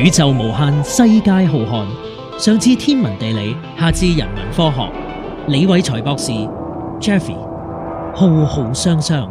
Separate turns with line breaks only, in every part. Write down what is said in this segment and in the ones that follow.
宇宙無限，世界浩瀚。上至天文地理，下至人文科學。李偉才博士 Jeffy 浩浩湯湯。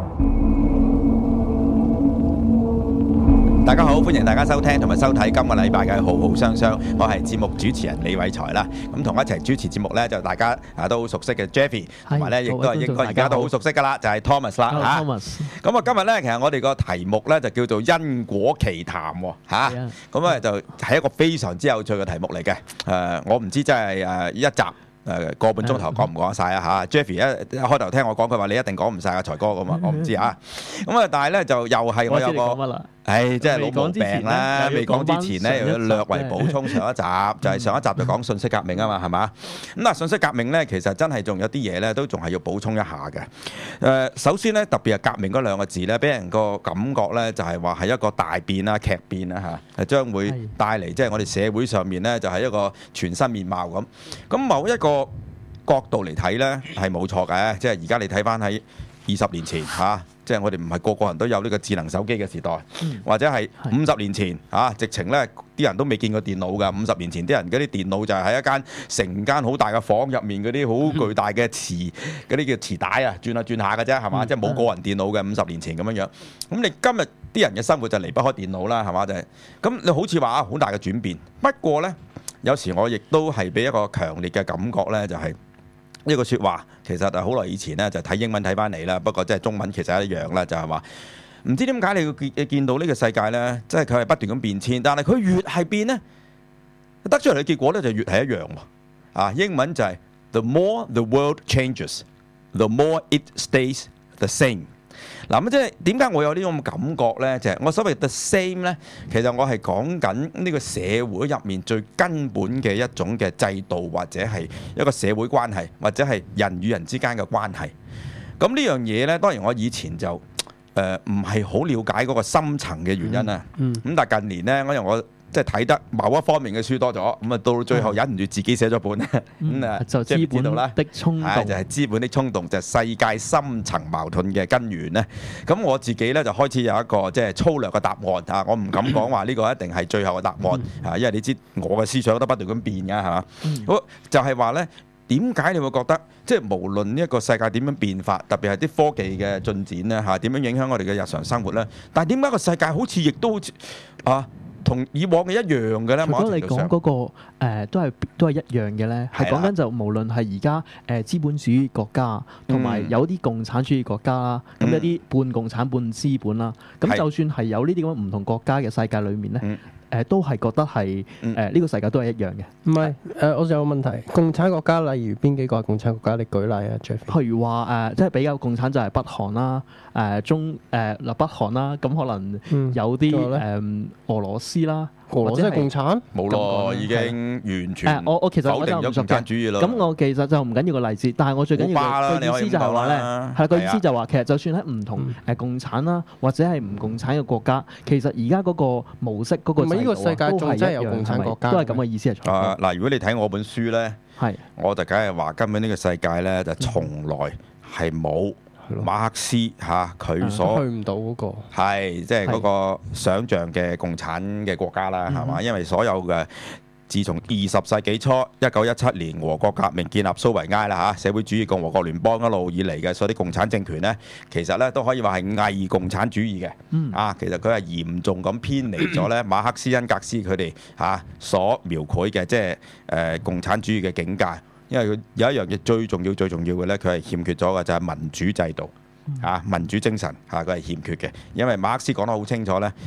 大家好，歡迎大家收聽同埋收睇今個禮拜嘅浩浩湯湯。我係節目主持人李偉才啦。咁同我一齊主持節目呢，就大家都好熟悉嘅 Jeffy， 同埋呢亦都係應該而家都好熟悉噶啦，就係 Thomas 啦嚇。咁啊，今日呢，其實我哋個題目呢，就叫做因果奇談喎嚇。咁啊就係一個非常之有趣嘅題目嚟嘅。我唔知真係一集個半鐘頭講唔講得晒啊嚇 Jeffy 一開頭聽我講，佢話你一定講唔晒啊，財哥咁啊，我唔知啊。咁啊，但係咧就又係我有個，即係老毛病啦。未講之前咧，又要略為補充上一集，就係上一集就講信息革命啊嘛，係嘛？咁嗱，信息革命咧，其實真係仲有啲嘢咧，都仲係要補充一下嘅。首先咧，特別係革命嗰兩個字咧，俾人個感覺咧，就係話係一個大變啦、劇變啦嚇，係將會帶嚟即係我哋社會上面咧，就係一個全新面貌咁。咁某一個角度嚟睇呢係冇錯嘅，即係而家你睇翻喺20年前嚇，即係我哋唔係個個人都有呢個智能手機嘅時代，或者係50年前嚇，直情呢啲人都未見過電腦㗎。50年前啲人嗰啲電腦就係喺一間成間好大嘅房入面嗰啲好巨大嘅嗰啲叫磁帶啊，轉下轉下嘅啫，係嘛？即係冇個人電腦嘅50年前咁樣樣。咁你今日啲人嘅生活就離不開電腦啦，係嘛？就係咁，你好似話好大嘅轉變。不過呢，有時我亦都係俾一個強烈嘅感覺呢，就係呢個説話其實係好耐以前呢，就睇英文睇翻嚟啦。不過即係中文其實一樣啦，就係話唔知點解你會見到呢個世界呢，即係佢係不斷咁變遷，但係佢越係變呢，得出嚟嘅結果呢就越係一樣喎。英文就係 The more the world changes, the more it stays the same。嗱咁即係點解我有呢種感覺呢？就係我所謂 the same 呢，其實我係講緊呢個社會入面最根本嘅一種嘅制度，或者係一個社會關係，或者係人與人之間嘅關係。咁呢樣嘢呢，當然我以前就唔係好了解嗰個深層嘅原因啊。咁但係近年呢，因為我即係睇得某一方面嘅書多咗，咁啊到最後忍唔住自己寫咗本
就資本的衝動，
就係資本的衝動，就係世界深層矛盾嘅根源咧。咁我自己咧就開始有一個即係粗略嘅答案啊，我唔敢講話呢個一定係最後嘅答案啊，因為你知我嘅思想都不斷咁變㗎，係嘛？好就係話咧，點解你會覺得即係無論呢一個世界點樣變化，特別係啲科技嘅進展咧嚇，點樣影響我哋嘅日常生活咧？但係點解個世界好似亦都好似同以往嘅一樣嘅咧？
如果你講嗰個都係一樣嘅咧，係講緊就無論係而家資本主義國家，同埋有啲共產主義國家啦，咁有啲半共產半資本啦，咁就算係有呢啲咁唔同國家嘅世界裏面咧。都係覺得係呢個世界都係一樣嘅。
唔係我仲有個問題，共產國家例如邊幾個係共產國家？你舉例啊 Jeff。
譬如話即係比較共產就係北韓啦，北韓啦，咁可能有啲俄羅斯啦。
俄羅斯係共產？
冇咯，已經完全
我其實
否定咗共產主義咯。
咁我其實就唔緊要個例子，但係我最緊要嘅意思就係話咧，係個意思就係話其實就算喺唔同共產啦，或者係唔共產嘅國家，其實而家嗰個模式嗰個制度都係真係有共產國家，都係咁嘅意思係。
嗱，如果你睇我本書咧，我就梗係話根本呢個世界咧就從來係冇馬克思佢所
去唔到嗰個
係即係嗰個想像嘅共產嘅國家啦，係嘛？因為所有嘅自從20世紀初1917年俄國革命建立蘇維埃啦社會主義共和國聯邦一路以嚟嘅所有啲共產政權呢，其實呢都可以話係偽共產主義嘅。其實佢係嚴重咁偏離咗呢馬克思恩格斯佢哋所描繪嘅即係共產主義嘅境界。因為佢有一樣嘢最重要嘅咧，佢係欠缺咗嘅就係民主制度民主精神佢係欠缺嘅。因為馬克思講得好清楚咧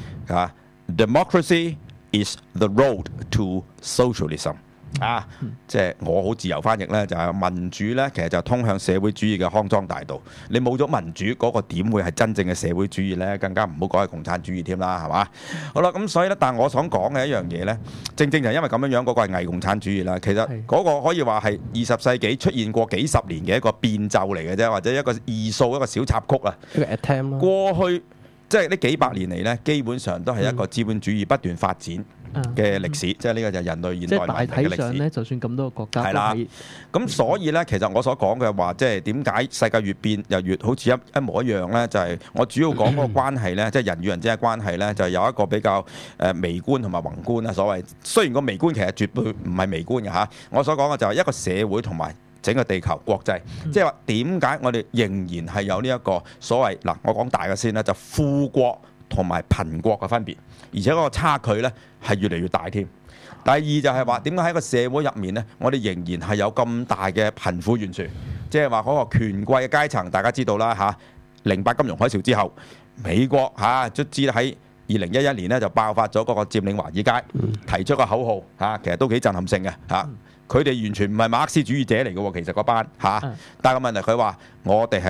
，Democracy is the road to socialism。即係我好自由翻譯咧，就係民主咧，其實就通向社會主義嘅康莊大道。你冇咗民主，嗰個點會係真正嘅社會主義咧？更加唔好講係共產主義添啦，係嘛？好啦，咁所以咧，但係我想講嘅一樣嘢咧，正正就係因為咁樣樣，嗰個係偽共產主義啦。其實嗰個可以話係20世紀出現過幾十年嘅一個變奏嚟嘅啫，或者一個異數一個小插曲啊。
一個 attempt 咯。
過去即係呢幾百年嚟咧，基本上都係一個資本主義不斷發展。 嘅歷史，即係呢個就係人類現代文明嘅歷史。
即係大體上咧，就算咁多個國家
係啦，咁所以咧，其實我所講嘅話，即係點解世界越變又越好似一模一樣咧？就係我主要講嗰個關係咧，即係人與人之間嘅關係咧，就係有一個比較微觀同埋宏觀啦。所謂雖然個微觀其實絕對唔係微觀嘅嚇，我所講嘅就係一個社會同埋整個地球國際，即係話點解我哋仍然係有呢一個所謂嗱，我講大嘅先啦，就富國同埋貧國嘅分別，而且嗰個差距咧係越嚟越大添。第二就係話點解喺個社會入面呢，我哋仍然係有咁大嘅貧富懸殊，即係話嗰個權貴嘅階層，大家知道啦嚇。08金融海嘯之後，美國卒之喺2011年呢就爆發咗嗰個佔領華爾街，提出個口號其實都幾震撼性嘅嚇。佢哋完全唔係馬克思主義者嚟嘅喎，其實嗰班但係個問題佢話我哋係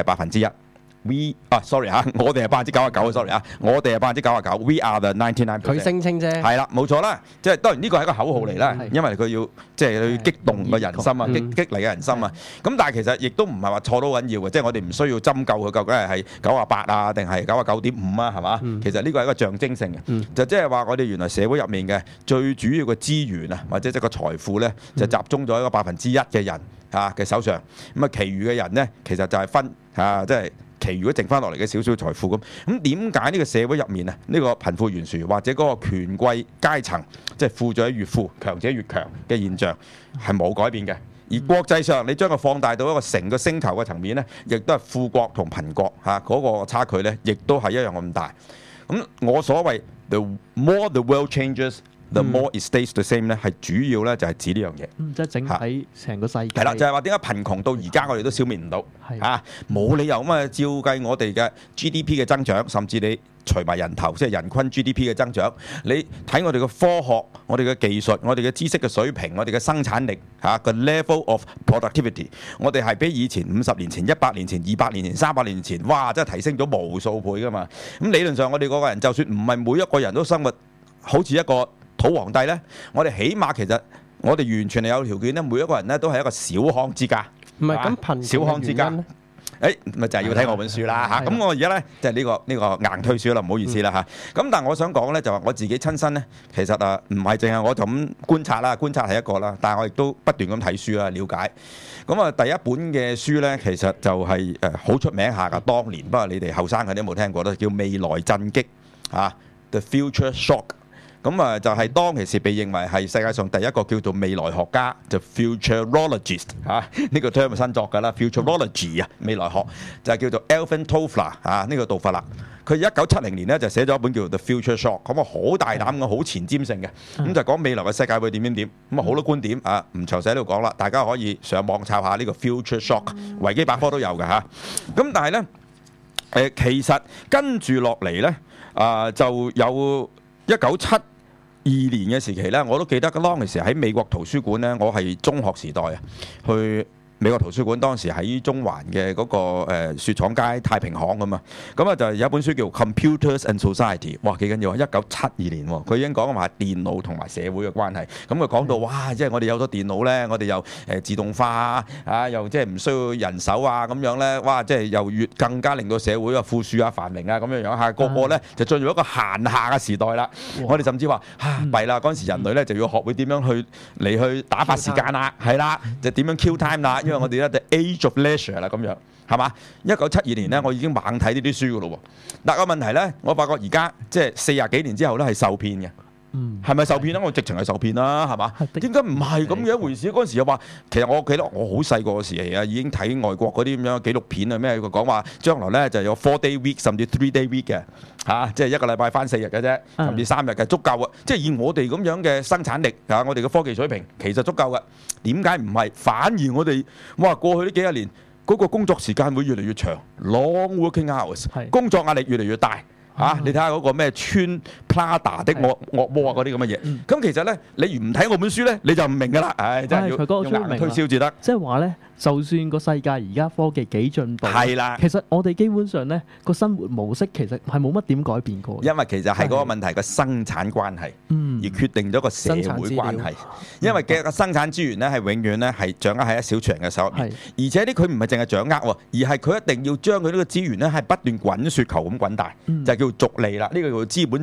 1%。sorry 我哋係99%，sorry 我哋係99%。We are the 99%。
佢聲稱啫。
係啦，冇錯啦，即係當然呢個係一個口號嚟啦，因為佢要即係去激動個人心啊，激勵嘅人心啊。咁但係其實亦都唔係話錯到緊要嘅，即係我哋唔需要針灸佢究竟係98定係99.5係嘛？其實呢個係一個象徵性嘅，就即係話我哋原來社會入面嘅最主要嘅資源啊，或者即係個財富咧，就集中咗一個1%嘅人嘅手上。咁其餘嘅人咧，其實就係分即係。其餘剩翻落嚟嘅少少財富咁點解呢個社會入面啊，呢個貧富懸殊或者嗰個權貴階層，即係富者越富、強者越強嘅現象係冇改變嘅？而國際上你將佢放大到一個成個星球嘅層面呢，亦都係富國同貧國嗰個差距呢，亦都係一樣咁大。咁我所謂 the more the world changes。The more it stays the same 咧，係主要咧就係指呢樣嘢。
即係整體成個世界。
係啦，就係話點解貧窮到而家我哋都消滅唔到？冇理由咁啊！照計我哋嘅 GDP 嘅增長，甚至你除埋人頭，即係人均 GDP 嘅增長，你睇我哋嘅科學、我哋嘅技術、我哋嘅知識嘅水平、我哋嘅生產力個 level of productivity， 我哋係比以前50年前、100年前、200年前、300年前，哇！真係提升咗無數倍噶嘛。咁理論上我哋嗰個人就算唔係每一個人都生活好似一個土皇帝呢，我哋起碼其實我哋完全係有條件呢，每一個人呢都係一個小康之家。
唔係咁貧
小康之家，咪就係要睇我本書啦嚇。咁我而家呢，就係呢個硬推書啦，唔好意思啦嚇。咁但係我想講呢，就話我自己親身呢，其實唔係淨係我就咁觀察啦，觀察係一個啦，但係我亦都不斷咁睇書啦，了解。咁第一本嘅書呢，其實就係好出名下㗎，當年不過你哋後生嗰啲冇聽過都叫《未來震擊》The Future Shock。咁就係當其時被認為係世界上第一個叫做未來學家，就 futurologist 呢個 term 新作㗎啦 ，futurology 未來學就係叫做 Alvin Toffler 呢個杜弗勒。佢1970年呢就寫咗一本叫做 The Future Shock， 咁好大膽嘅，好前瞻性嘅，咁就講未來嘅世界會點。咁好多觀點唔詳細喺度講啦，大家可以上網抄下呢個 Future Shock， 維基百科都有嘅嚇。咁但係呢，其實跟住落嚟呢，就有1972年嘅時期呢，我都記得當其時喺美國圖書館呢，我係中學時代去美國圖書館，當時喺中環嘅嗰個雪廠街太平行咁啊，咁就有一本書叫 Computers and Society， 哇幾緊要啊！1972年喎，佢已經講話電腦同埋社會嘅關係，咁佢講到哇，即係我哋有咗電腦呢，我哋又自動化又即係唔需要人手咁樣呢，哇！即係又越更加令到社會富庶繁榮咁樣樣個個呢就進入一個閒暇嘅時代啦。我哋甚至話弊啦，嗰陣時人類呢就要學會點樣去打發時間啦，係啦，就點樣 kill time 啦。因為我哋咧 The Age of Leisure 啦，咁樣係嘛？1972年咧，我已經猛睇呢啲書噶咯喎。但個問題咧，我發覺而家即係40幾年之後咧，係受騙嘅。係咪受騙咧？我直情係受騙啦，係嘛？點解唔係咁嘅一回事？嗰陣時又話，其實我記得我好細個嘅時期已經睇外國嗰啲咁樣紀錄片啊，咩佢講話將來咧就有 4-day week 甚至 3-day week 嘅即係一個禮拜返4日嘅啫，甚至3日嘅足夠啊！即係以我哋咁樣嘅生產力我哋嘅科技水平，其實足夠嘅。點解唔係？反而我哋過去呢幾十年嗰個工作時間會越嚟越長 ，long working hours， 工作壓力越嚟越大。你睇下嗰個咩穿 Prada 的惡魔嗰啲咁嘅嘢，咁其實咧，你唔睇我本書咧，你就唔明㗎啦。真係要用硬推銷至得。
即係話咧，就算個世界而家科技幾進步，
係啦，
其實我哋基本上咧個生活模式其實係冇乜點改變過。
因為其實係嗰個問題個生產關係，而決定咗個社會關係。因為嘅個生產資源咧係永遠咧係掌握喺一小撮人嘅手入面，而且佢唔係淨係掌握喎，而係佢一定要將佢呢個資源咧係不斷滾雪球咁滾大，就叫逐利啦。呢個叫資本逐利嘅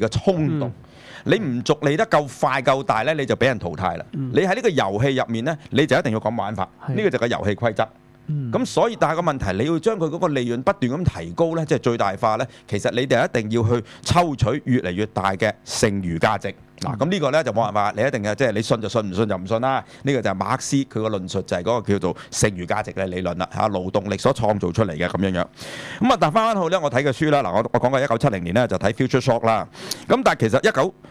嘅衝動。你唔逐利得夠快夠大咧，你就俾人淘汰啦。你喺呢個遊戲入面咧，你就一定要咁玩法，呢個就係個遊戲規則。咁所以但係個問題，你要將佢嗰個利潤不斷咁提高咧，即係最大化咧，其實你哋一定要去抽取越嚟越大嘅剩餘價值。嗱，咁呢個咧就冇辦法，你一定嘅即係你信就信，唔信就唔信啦。呢個就係馬克思佢個論述就係嗰個叫做剩餘價值嘅理論啦，嚇勞動力所創造出嚟嘅咁樣樣。咁啊，但翻去咧，我睇嘅書啦，嗱，我講過1970年咧就睇 Future Shock 啦。咁但係其實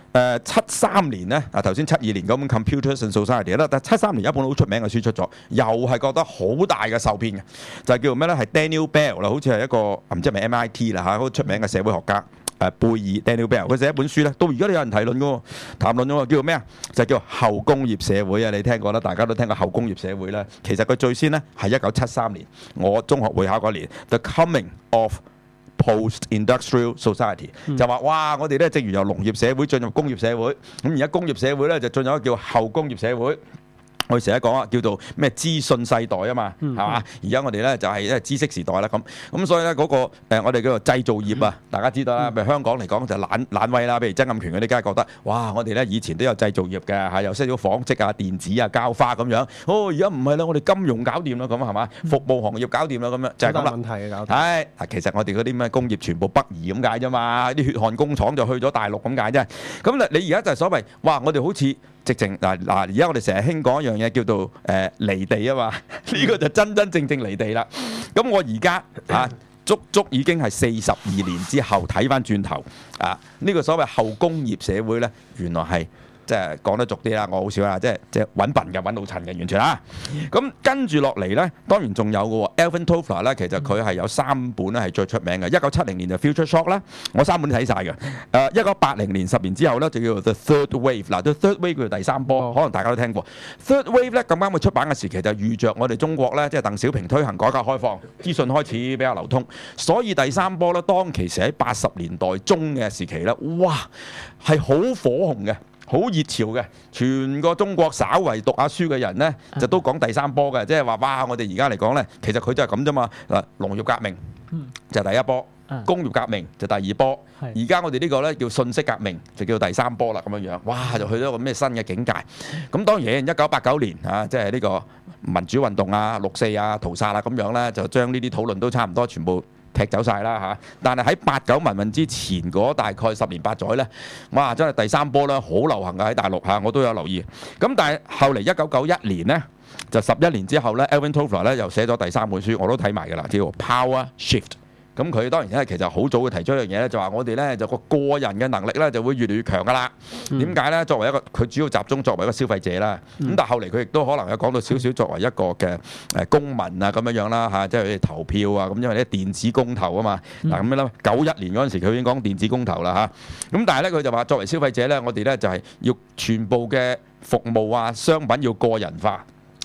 1973年咧，啊頭先72年嗰本 Computers and Society 啦，但73年一本好出名嘅書出咗，又係覺得好大嘅受騙嘅，就係叫做咩咧？係 Daniel Bell 啦，好似係一個唔知係咪 MIT 啦嚇，好出名嘅社會學家。貝爾 Daniel Bell 佢寫一本書咧，到而家都有人談論嘅喎，談論咗喎，叫做咩啊？就叫後工業社會啊！你聽過啦，大家都聽過後工業社會啦。其實佢最先咧係1973年，我中學會考嗰年 ，The Coming of Post-Industrial Society 就話哇，我哋咧正如由農業社會進入工業社會，咁而家工業社會咧就進入一個叫後工業社會。我哋成日講啊，叫做咩資訊世代啊嘛，係嘛？而家我哋咧就係因為知識時代啦，咁所以咧嗰個我哋叫做製造業啊，大家知道啦。譬如香港嚟講就懶威啦，譬如曾蔭權嗰啲，梗係覺得哇，我哋咧以前都有製造業嘅嚇，又識咗紡織啊、電子啊、膠花咁樣。哦，而家唔係啦，我哋金融搞掂啦，咁係嘛？服務行業搞掂啦，咁樣就係咁啦。
問題嘅搞掂。
係嗱，其實我哋嗰啲咩工業全部北移咁解啫嘛，啲血汗工廠就去咗大陸咁解啫。咁你而家就係所謂哇，我哋好似直情嗱，而家我哋成日興講一樣嘢叫做離地啊嘛，呢個就真真正正離地啦。咁我而家足已經係42年之後睇翻轉頭啊，呢個所謂後工業社會咧，原來係即係講得俗啲啦，我好少啦，即係揾笨嘅揾老襯嘅完全啦。咁跟住落嚟咧，當然仲有嘅喎 Alvin Toffler 咧，其實佢係有3本咧係最出名嘅。1970年就 Future Shock 啦，我3本都睇晒嘅。1980年10年之後咧就叫做 The Third Wave。嗱，The Third Wave 叫做第3波，可能大家都聽過。Third Wave 咧咁啱佢出版嘅時期就預着我哋中國咧，即係鄧小平推行改革開放，資訊開始比較流通，所以第3波咧當其時喺80年代中嘅時期咧，哇係好火紅嘅。好熱潮嘅，全個中國稍為讀下書嘅人呢，就都講第3波嘅，即係話哇！我哋而家嚟講呢，其實佢就係咁啫嘛。嗱，農業革命就第1波，工業革命就第2波，而家我哋呢個呢叫信息革命，就叫第3波啦咁樣樣。哇！就去咗個咩新嘅境界。咁當然1989年啊，即係呢個民主運動啊、6四啊、屠殺啊咁樣呢，就將呢啲討論都差唔多全部踢走晒啦嚇，但係喺89民運之前嗰大概10年8載咧，哇！真係第3波咧好流行嘅喺大陸嚇，我都有留意。咁但係後嚟1991年咧，就11年之後咧 Alvin Toffler 咧又寫咗第3本書，我都睇埋㗎啦，叫做 Power Shift。咁佢當然咧，其實好早嘅提出一樣嘢咧，就話我哋咧就個人嘅能力咧就會越嚟越強㗎啦。點解咧？作為一個佢主要集中作為一個消費者啦。咁但係後嚟佢亦都可能有講到少少作為一個嘅公民啊咁樣啦嚇，即係佢哋投票啊咁，因為咧電子公投啊嘛。嗱咁樣啦，91年嗰陣時佢已經講電子公投啦嚇。咁但係咧佢就話作為消費者咧，我哋咧就係要全部嘅服務啊商品要個人化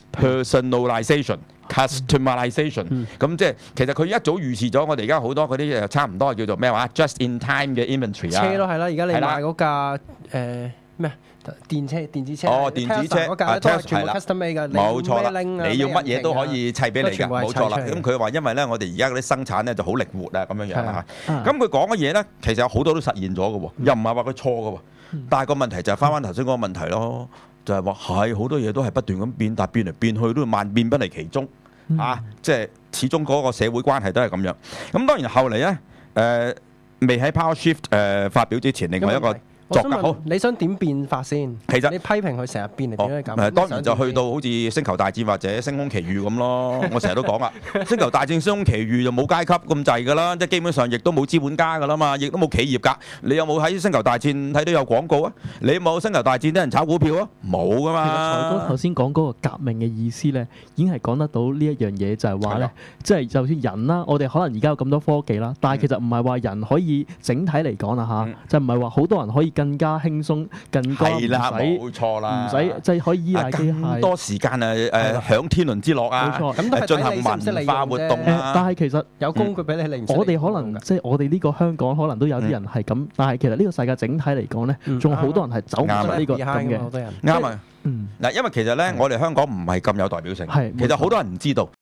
personalization。customization 咁即係其實佢一早預示咗我哋而家好多嗰啲差唔多係叫做咩話 just in time 嘅 inventory 啊，
車咯係啦，而家你買嗰架咩電子車
電子車
嗰架都係全部 custom made 㗎，
冇錯啦，你要乜嘢都可以砌俾你㗎，冇錯啦。咁佢話因為咧我哋而家嗰啲生產咧就好靈活啊咁樣樣啦嚇。咁佢講嘅嘢咧其實有好多都實現咗嘅喎，又唔係話佢錯嘅喎，但係個問題就係翻頭先嗰個問題咯。就係話係好多嘢都係不斷咁變，但係變嚟變去都萬變不離其宗即係始終嗰個社會關係都係咁樣。咁當然後嚟咧未喺 Power Shift 發表之前，另外一個作家好，
你想點變法先？
其實
你批評佢成日變嚟點樣咁？
當然就去到好似星球大戰或者星空奇遇咁咯。我成日都講啦，星球大戰、星空奇遇就冇階級咁滯㗎啦，即係基本上亦都冇資本家㗎啦嘛，亦都冇企業㗎。你有冇喺星球大戰睇到有廣告啊？你有冇星球大戰啲人炒股票啊？冇㗎嘛。
財哥頭先講嗰個革命嘅意思咧，已經係講得到呢一樣嘢，就係話咧，即係就算人啦，我哋可能而家有咁多科技啦，但係其實唔係話人可以整體嚟講啦嚇，就唔係話好多人可以更加輕鬆。更加唔使
冇錯啦，
唔使即係可以依賴機械，
更多時間享天倫之樂啊，
冇錯，
咁都係
進行文化活動啊。
但係其實
有工具俾你，
我哋可能即係我哋呢個香港可能都有啲人係咁，但係其實呢個世界整體嚟講咧，仲有好多人係走唔出呢個咁嘅。
啱啊！嗱，因為其實咧，我哋香港唔係咁有代表性。其實好多人唔知道，